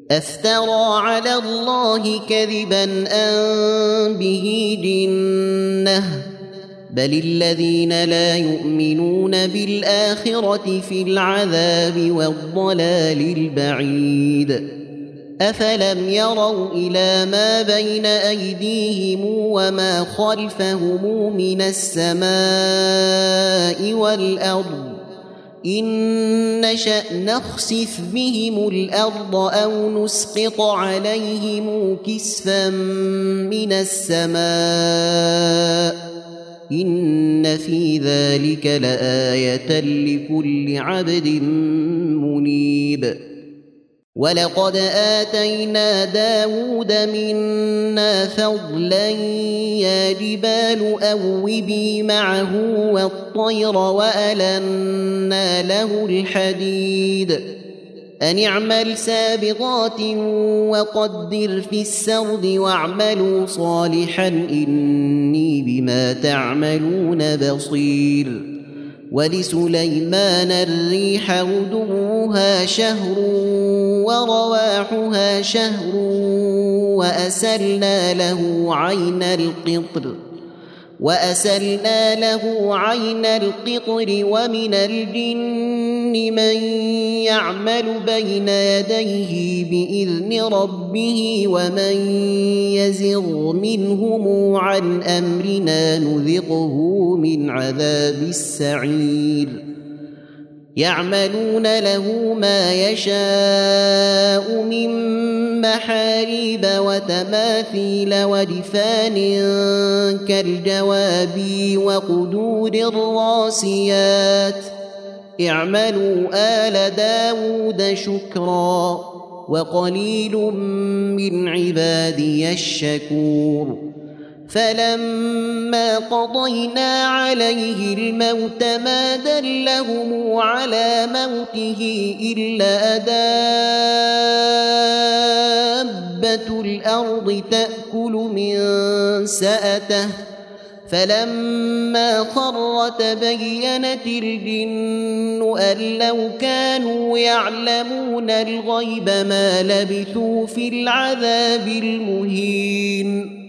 أفترى على الله كذبا أم به جنة بل الذين لا يؤمنون بالآخرة في العذاب والضلال البعيد أفلم يروا إلى ما بين أيديهم وما خلفهم من السماء والأرض إن نشأ نخسف بهم الأرض أو نسقط عليهم كسفا من السماء إن في ذلك لآية لكل عبد منيب ولقد آتينا داود منا فضلا يا جبال أوبي معه والطير وألنا له الحديد أن اعمل سابغات وقدر في السرد واعملوا صالحا إني بما تعملون بصير ولسليمان الريح غدوها شهر ورواحها شهر وأسلنا له عين القطر ومن الجن من يعمل بين يديه بإذن ربه ومن يزغ منهم عن أمرنا نذقه من عذاب السعير يعملون له ما يشاء من محاريب وتماثيل ودفان كالجواب وقدور الراسيات اعملوا آل داود شكرا وقليل من عبادي الشكور فلما قضينا عليه الموت ما دلهم على موته إلا دابة الأرض تأكل من سأته فلما خر تبينت الجن أن لو كانوا يعلمون الغيب ما لبثوا في العذاب المهين